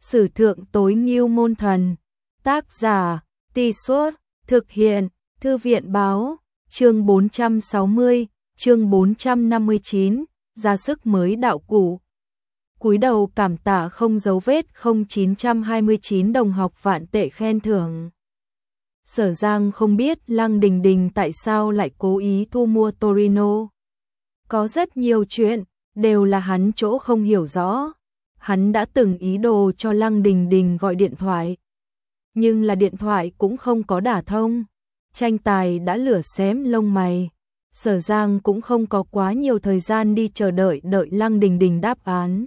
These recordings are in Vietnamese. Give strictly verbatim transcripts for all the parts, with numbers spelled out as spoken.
Sử thượng tối ngưu môn thần. Tác giả, Tì Suốt, thực hiện, Thư viện báo, chương bốn trăm sáu mươi, chương bốn trăm năm mươi chín, ra sức mới đạo cụ. Cúi đầu cảm tạ không dấu vết không chín trăm hai mươi chín đồng học vạn tệ khen thưởng. Sở Giang không biết Lăng Đình Đình tại sao lại cố ý thu mua Torino. Có rất nhiều chuyện, đều là hắn chỗ không hiểu rõ. Hắn đã từng ý đồ cho Lăng Đình Đình gọi điện thoại. Nhưng là điện thoại cũng không có đả thông. Tranh tài đã lửa xém lông mày. Sở Giang cũng không có quá nhiều thời gian đi chờ đợi đợi Lăng Đình Đình đáp án.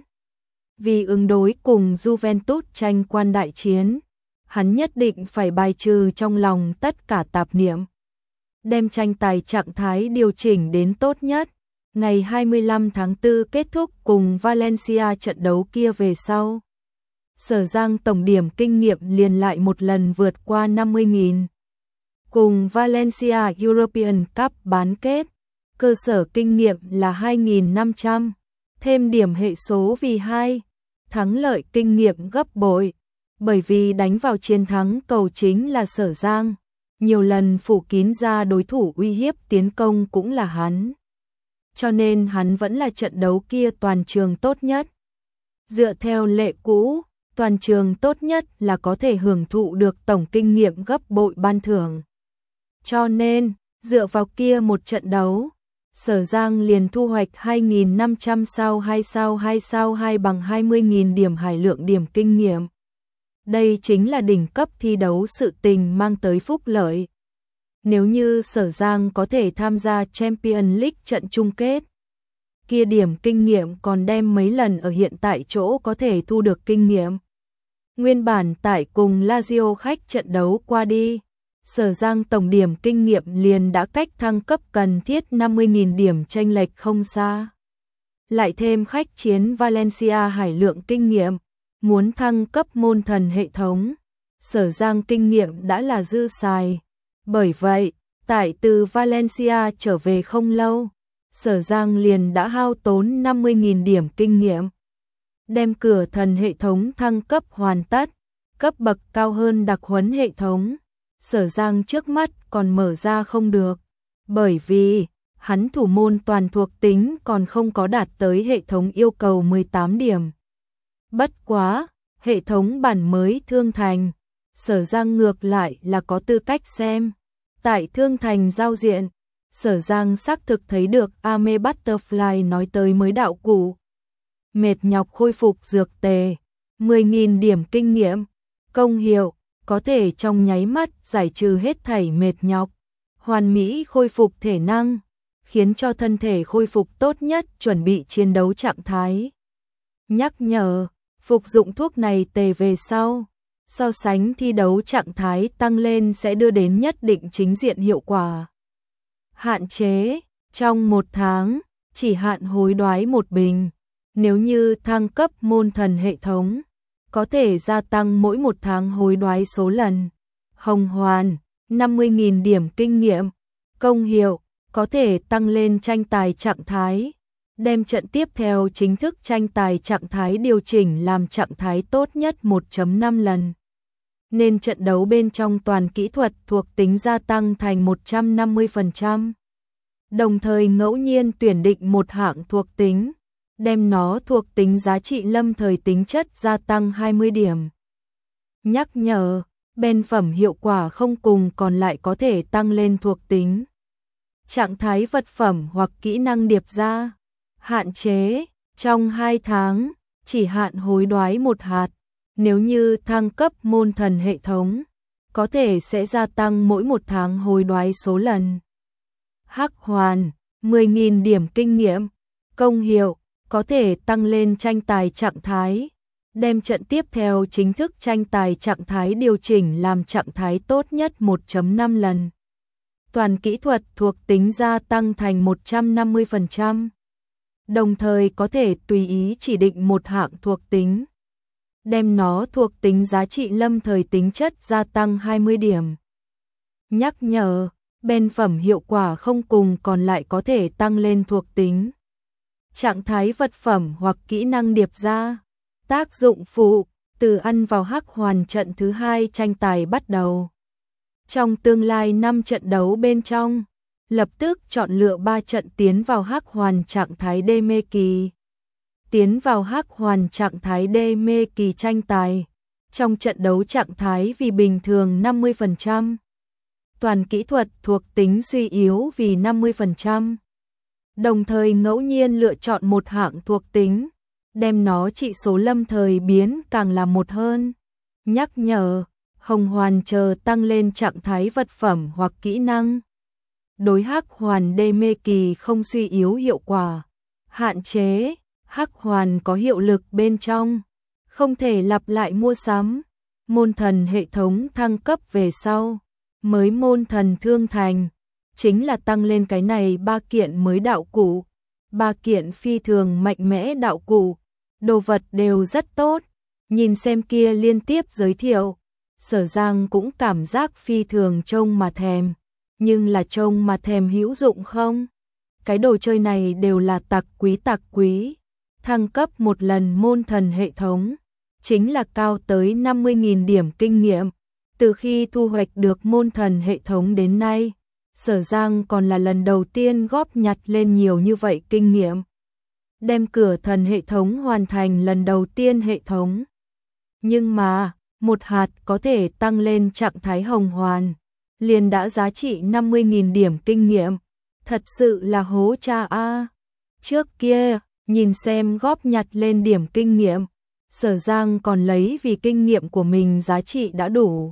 Vì ứng đối cùng Juventus tranh quan đại chiến, hắn nhất định phải bài trừ trong lòng tất cả tạp niệm. Đem tranh tài trạng thái điều chỉnh đến tốt nhất. Ngày hai mươi lăm tháng tư kết thúc cùng Valencia trận đấu kia về sau. Sở Giang tổng điểm kinh nghiệm liền lại một lần vượt qua năm mươi nghìn. Cùng Valencia European Cup bán kết, cơ sở kinh nghiệm là hai nghìn năm trăm, thêm điểm hệ số vì hai, thắng lợi kinh nghiệm gấp bội. Bởi vì đánh vào chiến thắng cầu chính là Sở Giang, nhiều lần phủ kín ra đối thủ uy hiếp tiến công cũng là hắn. Cho nên hắn vẫn là trận đấu kia toàn trường tốt nhất. Dựa theo lệ cũ, toàn trường tốt nhất là có thể hưởng thụ được tổng kinh nghiệm gấp bội ban thưởng. Cho nên, dựa vào kia một trận đấu, Sở Giang liền thu hoạch hai nghìn năm trăm sao hai sao hai sao hai bằng hai mươi nghìn điểm hải lượng điểm kinh nghiệm. Đây chính là đỉnh cấp thi đấu sự tình mang tới phúc lợi. Nếu như Sở Giang có thể tham gia Champions League trận chung kết, kia điểm kinh nghiệm còn đem mấy lần ở hiện tại chỗ có thể thu được kinh nghiệm. Nguyên bản tại cùng Lazio khách trận đấu qua đi, Sở Giang tổng điểm kinh nghiệm liền đã cách thăng cấp cần thiết năm mươi nghìn điểm chênh lệch không xa. Lại thêm khách chiến Valencia hải lượng kinh nghiệm, muốn thăng cấp môn thần hệ thống, Sở Giang kinh nghiệm đã là dư xài. Bởi vậy, tại từ Valencia trở về không lâu, Sở Giang liền đã hao tốn năm mươi nghìn điểm kinh nghiệm. Đem cửa thần hệ thống thăng cấp hoàn tất, cấp bậc cao hơn đặc huấn hệ thống. Sở Giang trước mắt còn mở ra không được, bởi vì hắn thủ môn toàn thuộc tính còn không có đạt tới hệ thống yêu cầu mười tám điểm. Bất quá, hệ thống bản mới Thương Thành, Sở Giang ngược lại là có tư cách xem. Tại Thương Thành giao diện, Sở Giang xác thực thấy được Ame Butterfly nói tới mới đạo cụ. Mệt nhọc khôi phục dược tề, mười nghìn điểm kinh nghiệm, công hiệu, có thể trong nháy mắt giải trừ hết thảy mệt nhọc, hoàn mỹ khôi phục thể năng, khiến cho thân thể khôi phục tốt nhất chuẩn bị chiến đấu trạng thái. Nhắc nhở, phục dụng thuốc này tề về sau, so sánh thi đấu trạng thái tăng lên sẽ đưa đến nhất định chính diện hiệu quả. Hạn chế, trong một tháng, chỉ hạn hối đoái một bình. Nếu như thăng cấp môn thần hệ thống, có thể gia tăng mỗi một tháng hối đoái số lần. Hồng hoàn, năm mươi nghìn điểm kinh nghiệm. Công hiệu, có thể tăng lên tranh tài trạng thái. Đem trận tiếp theo chính thức tranh tài trạng thái điều chỉnh làm trạng thái tốt nhất một phẩy năm lần. Nên trận đấu bên trong toàn kỹ thuật thuộc tính gia tăng thành một trăm năm mươi phần trăm. Đồng thời ngẫu nhiên tuyển định một hạng thuộc tính, đem nó thuộc tính giá trị lâm thời tính chất gia tăng hai mươi điểm. Nhắc nhở, bên phẩm hiệu quả không cùng còn lại có thể tăng lên thuộc tính. Trạng thái vật phẩm hoặc kỹ năng điệp ra. Hạn chế, trong hai tháng, chỉ hạn hối đoái một hạt. Nếu như thăng cấp môn thần hệ thống, có thể sẽ gia tăng mỗi một tháng hối đoái số lần. Hắc hoàn, mười nghìn điểm kinh nghiệm. Công hiệu, có thể tăng lên tranh tài trạng thái. Đem trận tiếp theo chính thức tranh tài trạng thái điều chỉnh làm trạng thái tốt nhất một phẩy năm lần. Toàn kỹ thuật thuộc tính gia tăng thành một trăm năm mươi phần trăm. Đồng thời có thể tùy ý chỉ định một hạng thuộc tính. Đem nó thuộc tính giá trị lâm thời tính chất gia tăng hai mươi điểm. Nhắc nhở, bên phẩm hiệu quả không cùng còn lại có thể tăng lên thuộc tính. Trạng thái vật phẩm hoặc kỹ năng điệp ra. Tác dụng phụ, Từ ăn vào hắc hoàn trận thứ hai tranh tài bắt đầu. Trong tương lai năm trận đấu bên trong, lập tức chọn lựa ba trận tiến vào hắc hoàn trạng thái đê mê kỳ. Tiến vào hắc hoàn trạng thái đê mê kỳ tranh tài. Trong trận đấu trạng thái vì bình thường năm mươi phần trăm. Toàn kỹ thuật thuộc tính suy yếu vì năm mươi phần trăm. Đồng thời ngẫu nhiên lựa chọn một hạng thuộc tính, đem nó trị số lâm thời biến càng là một hơn. Nhắc nhở, hồng hoàn chờ tăng lên trạng thái vật phẩm hoặc kỹ năng. Đối hắc hoàn đê mê kỳ không suy yếu hiệu quả. Hạn chế, hắc hoàn có hiệu lực bên trong, không thể lặp lại mua sắm. Môn thần hệ thống thăng cấp về sau, mới môn thần thương thành, chính là tăng lên cái này ba kiện mới đạo cụ. Ba kiện phi thường mạnh mẽ đạo cụ, đồ vật đều rất tốt. Nhìn xem kia liên tiếp giới thiệu, Sở Giang cũng cảm giác phi thường trông mà thèm. Nhưng là trông mà thèm hữu dụng không? Cái đồ chơi này đều là tặc quý tặc quý. Thăng cấp một lần môn thần hệ thống, chính là cao tới năm mươi nghìn điểm kinh nghiệm. Từ khi thu hoạch được môn thần hệ thống đến nay, Sở Giang còn là lần đầu tiên góp nhặt lên nhiều như vậy kinh nghiệm. Đem cửa thần hệ thống hoàn thành lần đầu tiên hệ thống. Nhưng mà, một hạt có thể tăng lên trạng thái hồng hoàn, liền đã giá trị năm mươi nghìn điểm kinh nghiệm. Thật sự là hố cha a. Trước kia, nhìn xem góp nhặt lên điểm kinh nghiệm, Sở Giang còn lấy vì kinh nghiệm của mình giá trị đã đủ.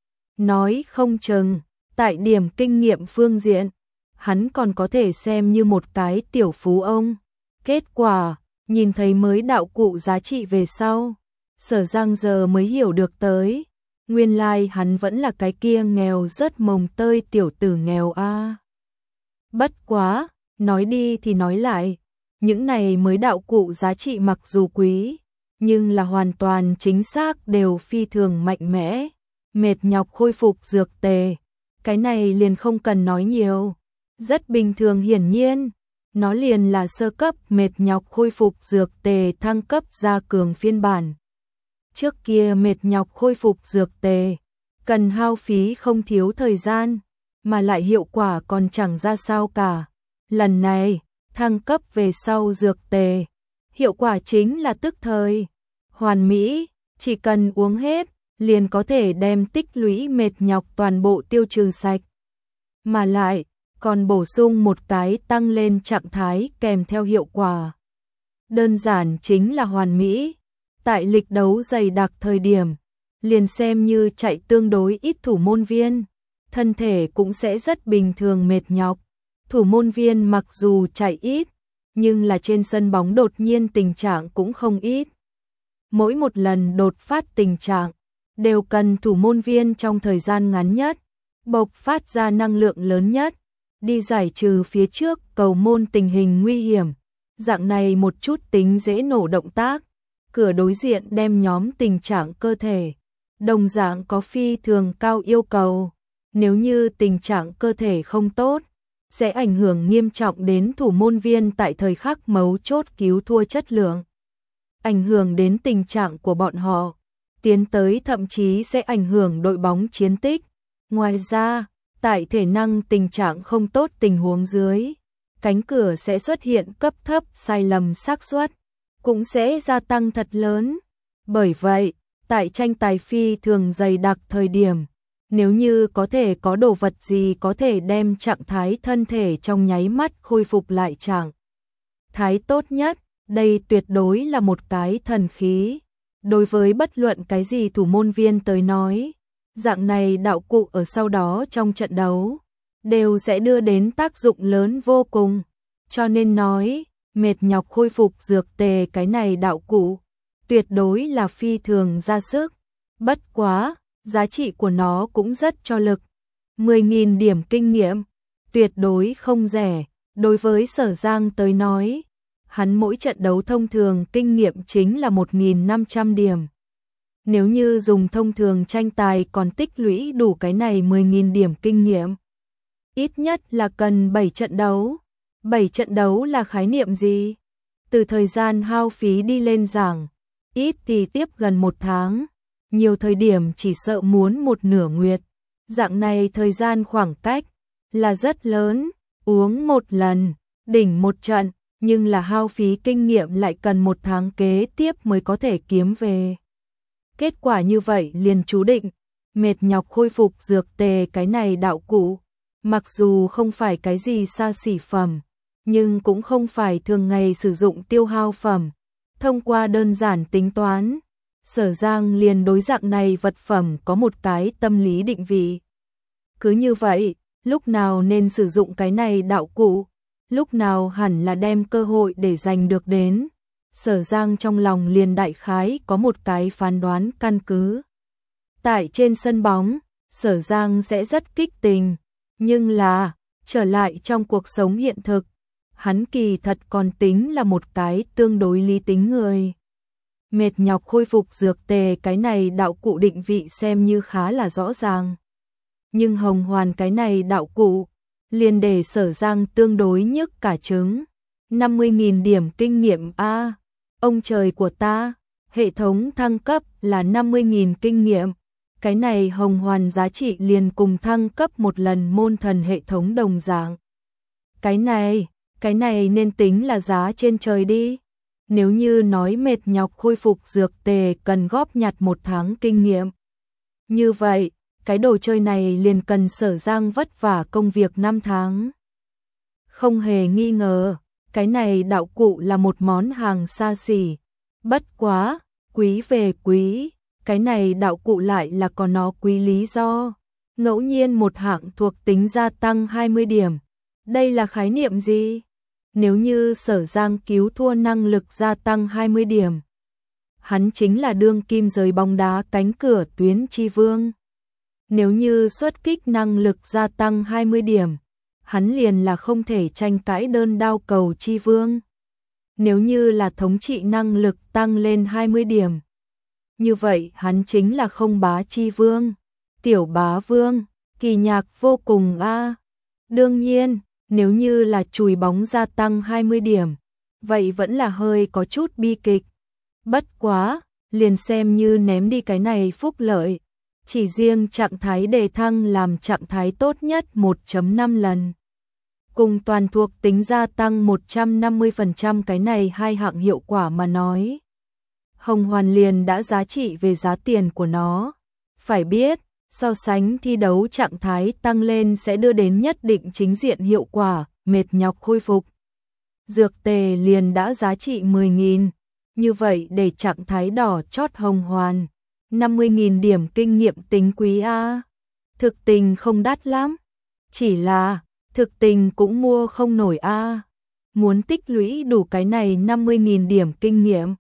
Nói không chừng, tại điểm kinh nghiệm phương diện, hắn còn có thể xem như một cái tiểu phú ông. Kết quả, nhìn thấy mới đạo cụ giá trị về sau, Sở Giang giờ mới hiểu được tới, nguyên lai hắn vẫn là cái kia nghèo rớt mồng tơi tiểu tử nghèo a. Bất quá, nói đi thì nói lại, những này mới đạo cụ giá trị mặc dù quý, nhưng là hoàn toàn chính xác đều phi thường mạnh mẽ. Mệt nhọc khôi phục dược tề, cái này liền không cần nói nhiều, rất bình thường. Hiển nhiên, nó liền là sơ cấp mệt nhọc khôi phục dược tề thăng cấp ra cường phiên bản. Trước kia mệt nhọc khôi phục dược tề, cần hao phí không thiếu thời gian, mà lại hiệu quả còn chẳng ra sao cả. Lần này, thăng cấp về sau dược tề, hiệu quả chính là tức thời, hoàn mỹ, chỉ cần uống hết, liền có thể đem tích lũy mệt nhọc toàn bộ tiêu trừ sạch. Mà lại, còn bổ sung một cái tăng lên trạng thái kèm theo hiệu quả. Đơn giản chính là hoàn mỹ. Tại lịch đấu dày đặc thời điểm, liền xem như chạy tương đối ít thủ môn viên, thân thể cũng sẽ rất bình thường mệt nhọc. Thủ môn viên mặc dù chạy ít, nhưng là trên sân bóng đột nhiên tình trạng cũng không ít. Mỗi một lần đột phát tình trạng, đều cần thủ môn viên trong thời gian ngắn nhất, bộc phát ra năng lượng lớn nhất, đi giải trừ phía trước cầu môn tình hình nguy hiểm. Dạng này một chút tính dễ nổ động tác, cửa đối diện đem nhóm tình trạng cơ thể, đồng dạng có phi thường cao yêu cầu. Nếu như tình trạng cơ thể không tốt, sẽ ảnh hưởng nghiêm trọng đến thủ môn viên tại thời khắc mấu chốt cứu thua chất lượng. Ảnh hưởng đến tình trạng của bọn họ, tiến tới thậm chí sẽ ảnh hưởng đội bóng chiến tích. Ngoài ra, tại thể năng tình trạng không tốt tình huống dưới, cánh cửa sẽ xuất hiện cấp thấp sai lầm xác suất, cũng sẽ gia tăng thật lớn. Bởi vậy, tại tranh tài phi thường dày đặc thời điểm, nếu như có thể có đồ vật gì có thể đem trạng thái thân thể trong nháy mắt khôi phục lại trạng thái tốt nhất, đây tuyệt đối là một cái thần khí. Đối với bất luận cái gì thủ môn viên tới nói, dạng này đạo cụ ở sau đó trong trận đấu, đều sẽ đưa đến tác dụng lớn vô cùng. Cho nên nói, mệt nhọc khôi phục dược tề cái này đạo cụ, tuyệt đối là phi thường ra sức. Bất quá, giá trị của nó cũng rất cho lực. mười nghìn điểm kinh nghiệm, tuyệt đối không rẻ. Đối với Sở Giang tới nói, hắn mỗi trận đấu thông thường kinh nghiệm chính là một nghìn năm trăm điểm. Nếu như dùng thông thường tranh tài còn tích lũy đủ cái này mười nghìn điểm kinh nghiệm, ít nhất là cần bảy trận đấu. bảy trận đấu là khái niệm gì? Từ thời gian hao phí đi lên giảng, ít thì tiếp gần một tháng, nhiều thời điểm chỉ sợ muốn một nửa nguyệt. Dạng này thời gian khoảng cách là rất lớn, uống một lần, đỉnh một trận, nhưng là hao phí kinh nghiệm lại cần một tháng kế tiếp mới có thể kiếm về. Kết quả như vậy liền chú định, mệt nhọc khôi phục dược tề cái này đạo cụ, mặc dù không phải cái gì xa xỉ phẩm, nhưng cũng không phải thường ngày sử dụng tiêu hao phẩm. Thông qua đơn giản tính toán, Sở Giang liền đối dạng này vật phẩm có một cái tâm lý định vị. Cứ như vậy, lúc nào nên sử dụng cái này đạo cụ, lúc nào hẳn là đem cơ hội để giành được đến. Sở Giang trong lòng liền đại khái có một cái phán đoán căn cứ. Tại trên sân bóng, Sở Giang sẽ rất kích tình, nhưng là, trở lại trong cuộc sống hiện thực, hắn kỳ thật còn tính là một cái tương đối lý tính người. Mệt nhọc khôi phục dược tề cái này đạo cụ định vị xem như khá là rõ ràng. Nhưng hồng hoàn cái này đạo cụ, liền để Sở Giang tương đối nhức cả trứng. năm mươi nghìn điểm kinh nghiệm A, ông trời của ta, hệ thống thăng cấp là năm mươi nghìn kinh nghiệm. Cái này hồng hoàn giá trị liền cùng thăng cấp một lần môn thần hệ thống đồng dạng. Cái này, cái này nên tính là giá trên trời đi. Nếu như nói mệt nhọc khôi phục dược tề cần góp nhặt một tháng kinh nghiệm. Như vậy, cái đồ chơi này liền cần Sở Giang vất vả công việc năm tháng. Không hề nghi ngờ, cái này đạo cụ là một món hàng xa xỉ. Bất quá, quý về quý, cái này đạo cụ lại là có nó quý lý do. Ngẫu nhiên một hạng thuộc tính gia tăng hai mươi điểm. Đây là khái niệm gì? Nếu như Sở Giang cứu thua năng lực gia tăng hai mươi điểm, hắn chính là đương kim giới bóng đá cánh cửa tuyến chi vương. Nếu như xuất kích năng lực gia tăng hai mươi điểm, hắn liền là không thể tranh cãi đơn đao cầu chi vương. Nếu như là thống trị năng lực tăng lên hai mươi điểm, như vậy hắn chính là không bá chi vương, tiểu bá vương, kỳ nhạc vô cùng a. Đương nhiên, nếu như là chùi bóng gia tăng hai mươi điểm, vậy vẫn là hơi có chút bi kịch. Bất quá, liền xem như ném đi cái này phúc lợi, chỉ riêng trạng thái đề thăng làm trạng thái tốt nhất một phẩy năm lần. Cùng toàn thuộc tính gia tăng một trăm năm mươi phần trăm cái này hai hạng hiệu quả mà nói. Hồng hoàn liền đã giá trị về giá tiền của nó. Phải biết, so sánh thi đấu trạng thái tăng lên sẽ đưa đến nhất định chính diện hiệu quả, mệt nhọc khôi phục. Dược tề liền đã giá trị mười nghìn. Như vậy để trạng thái đỏ chót hồng hoàn, năm mươi nghìn điểm kinh nghiệm tính quý A. Thực tình không đắt lắm. Chỉ là, thực tình cũng mua không nổi A. Muốn tích lũy đủ cái này năm mươi nghìn điểm kinh nghiệm.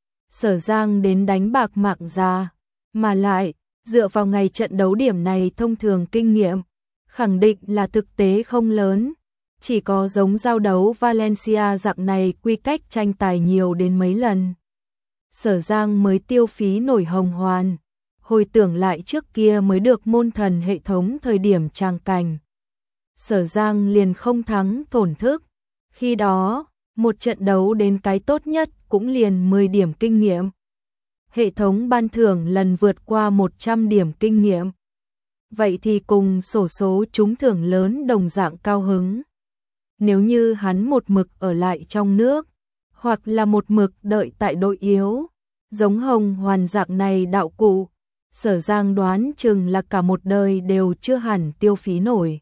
Sở Giang đến đánh bạc mạng già, mà lại, dựa vào ngày trận đấu điểm này thông thường kinh nghiệm, khẳng định là thực tế không lớn. Chỉ có giống giao đấu Valencia dạng này quy cách tranh tài nhiều đến mấy lần. Sở Giang mới tiêu phí nổi hồng hoàn. Hồi tưởng lại trước kia mới được môn thần hệ thống thời điểm tràng cảnh. Sở Giang liền không thắng tổn thức. Khi đó, một trận đấu đến cái tốt nhất cũng liền mười điểm kinh nghiệm. Hệ thống ban thưởng lần vượt qua một trăm điểm kinh nghiệm. Vậy thì cùng xổ số trúng thưởng lớn đồng dạng cao hứng. Nếu như hắn một mực ở lại trong nước, hoặc là một mực đợi tại đội yếu, giống hồng hoàn dạng này đạo cụ, Sở Giang đoán chừng là cả một đời đều chưa hẳn tiêu phí nổi.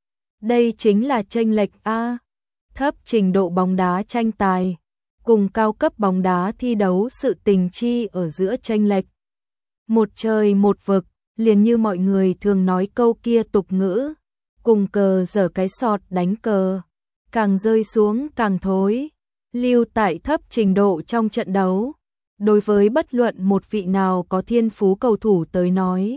Đây chính là chênh lệch A. Thấp trình độ bóng đá tranh tài, cùng cao cấp bóng đá thi đấu sự tình chi ở giữa chênh lệch. Một trời một vực, liền như mọi người thường nói câu kia tục ngữ, cùng cờ giở cái sọt đánh cờ, càng rơi xuống càng thối. Lưu tại thấp trình độ trong trận đấu, đối với bất luận một vị nào có thiên phú cầu thủ tới nói,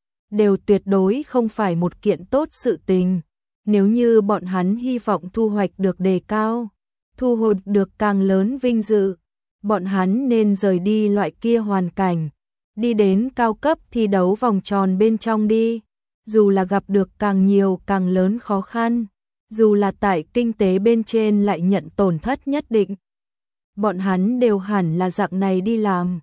đều tuyệt đối không phải một kiện tốt sự tình. Nếu như bọn hắn hy vọng thu hoạch được đề cao, thu hồi được càng lớn vinh dự, bọn hắn nên rời đi loại kia hoàn cảnh, đi đến cao cấp thi đấu vòng tròn bên trong đi, dù là gặp được càng nhiều càng lớn khó khăn, dù là tại kinh tế bên trên lại nhận tổn thất nhất định. Bọn hắn đều hẳn là dạng này đi làm.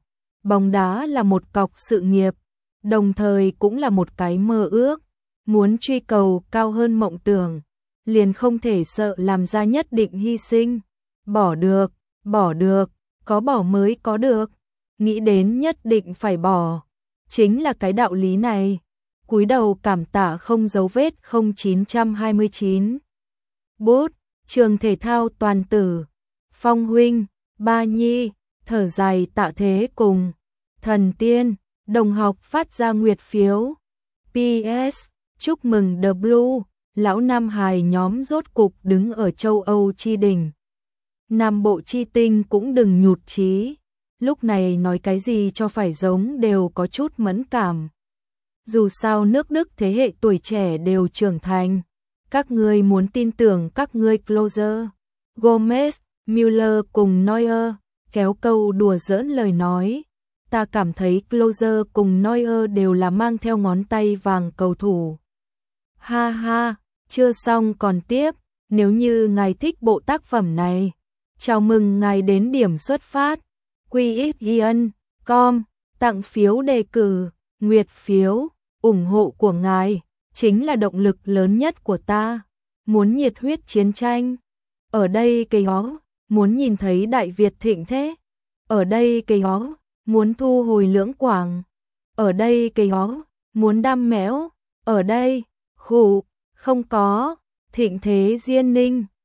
Bóng đá là một cọc sự nghiệp, đồng thời cũng là một cái mơ ước. Muốn truy cầu cao hơn mộng tưởng, liền không thể sợ làm ra nhất định hy sinh. Bỏ được, bỏ được, có bỏ mới có được. Nghĩ đến nhất định phải bỏ, chính là cái đạo lý này. Cúi đầu cảm tạ không dấu vết không chín hai chín. Bút, trường thể thao toàn tử. Phong huynh, Ba Nhi, thở dài tạ thế cùng. Thần tiên, đồng học phát ra nguyệt phiếu. pê ét, chúc mừng The Blue, lão Nam Hài nhóm rốt cục đứng ở châu Âu chi đỉnh. Nam Bộ chi tinh cũng đừng nhụt chí, lúc này nói cái gì cho phải giống đều có chút mẫn cảm. Dù sao nước Đức thế hệ tuổi trẻ đều trưởng thành, các ngươi muốn tin tưởng các ngươi closer. Gomez, Müller cùng Neuer, kéo câu đùa giỡn lời nói. Ta cảm thấy closer cùng Neuer đều là mang theo ngón tay vàng cầu thủ. Ha ha, chưa xong còn tiếp, nếu như ngài thích bộ tác phẩm này, chào mừng ngài đến điểm xuất phát. quy ích ian chấm com, tặng phiếu đề cử, nguyệt phiếu, ủng hộ của ngài, chính là động lực lớn nhất của ta. Muốn nhiệt huyết chiến tranh, ở đây cây ó, muốn nhìn thấy Đại Việt thịnh thế, ở đây cây ó, muốn thu hồi Lưỡng Quảng, ở đây cây ó, muốn đam mẽo, ở đây, khủ, không có, thịnh thế Diên Ninh.